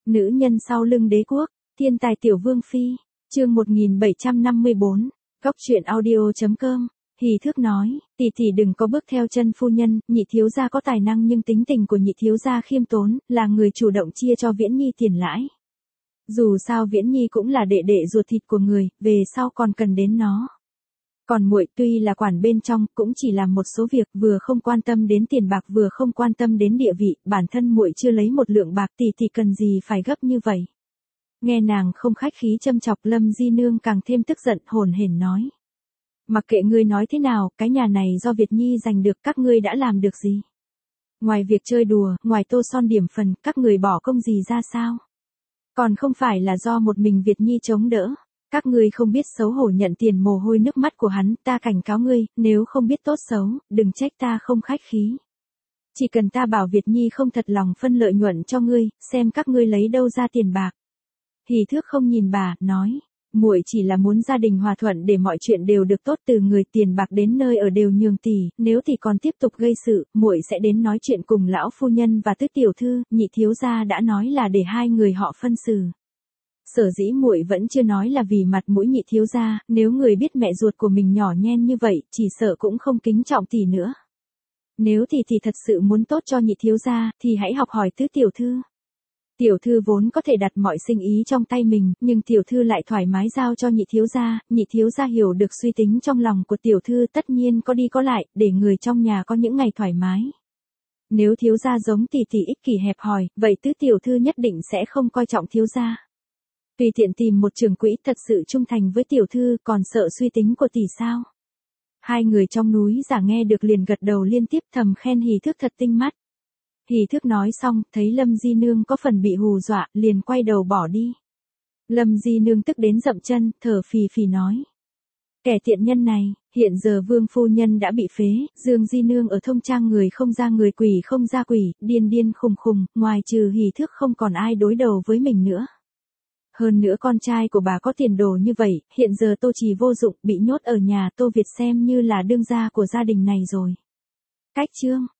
Nữ nhân sau lưng đế quốc, thiên tài tiểu vương phi, chương 1754, góc truyện audio.com. Hỉ Thước nói, tỷ đừng có bước theo chân phu nhân, nhị thiếu gia có tài năng nhưng tính tình của nhị thiếu gia khiêm tốn, là người chủ động chia cho Viễn Nhi tiền lãi. Dù sao Viễn Nhi cũng là đệ đệ ruột thịt của người, về sau còn cần đến nó. Còn muội tuy là quản bên trong, cũng chỉ làm một số việc, vừa không quan tâm đến tiền bạc vừa không quan tâm đến địa vị, bản thân muội chưa lấy một lượng bạc tỷ cần gì phải gấp như vậy. Nghe nàng không khách khí châm chọc, Lâm Di Nương càng thêm tức giận, hồn hển nói. Mặc kệ ngươi nói thế nào, cái nhà này do Việt Nhi giành được, các ngươi đã làm được gì? Ngoài việc chơi đùa, ngoài tô son điểm phần, các người bỏ công gì ra sao? Còn không phải là do một mình Việt Nhi chống đỡ. Các ngươi không biết xấu hổ nhận tiền mồ hôi nước mắt của hắn, ta cảnh cáo ngươi, nếu không biết tốt xấu, đừng trách ta không khách khí. Chỉ cần ta bảo Việt Nhi không thật lòng phân lợi nhuận cho ngươi, xem các ngươi lấy đâu ra tiền bạc. Hỉ Thước không nhìn bà, nói, muội chỉ là muốn gia đình hòa thuận để mọi chuyện đều được tốt, từ người tiền bạc đến nơi ở đều nhường tỷ, nếu tỷ còn tiếp tục gây sự, muội sẽ đến nói chuyện cùng lão phu nhân và tứ tiểu thư, nhị thiếu gia đã nói là để hai người họ phân xử. Sở dĩ muội vẫn chưa nói là vì mặt mũi nhị thiếu gia, nếu người biết mẹ ruột của mình nhỏ nhen như vậy, chỉ sợ cũng không kính trọng tỷ nữa. Nếu tỷ thật sự muốn tốt cho nhị thiếu gia, thì hãy học hỏi tứ tiểu thư. Tiểu thư vốn có thể đặt mọi sinh ý trong tay mình, nhưng tiểu thư lại thoải mái giao cho nhị thiếu gia hiểu được suy tính trong lòng của tiểu thư, tất nhiên có đi có lại, để người trong nhà có những ngày thoải mái. Nếu thiếu gia giống tỷ ích kỷ hẹp hòi, vậy tứ tiểu thư nhất định sẽ không coi trọng thiếu gia. Tùy tiện tìm một trưởng quỹ thật sự trung thành với tiểu thư, còn sợ suy tính của tỷ sao? Hai người trong núi giả nghe được liền gật đầu liên tiếp, thầm khen Hỉ Thước thật tinh mắt. Hỉ Thước nói xong, thấy Lâm Di Nương có phần bị hù dọa, liền quay đầu bỏ đi. Lâm Di Nương tức đến dậm chân, thở phì nói. Kẻ tiện nhân này, hiện giờ vương phu nhân đã bị phế, Dương Di Nương ở Thông Trang người không ra người, quỷ không ra quỷ, điên khùng, ngoài trừ Hỉ Thước không còn ai đối đầu với mình nữa. Hơn nữa con trai của bà có tiền đồ như vậy, hiện giờ Tô Trì vô dụng, bị nhốt ở nhà Tô Việt xem như là đương gia của gia đình này rồi. Cách chương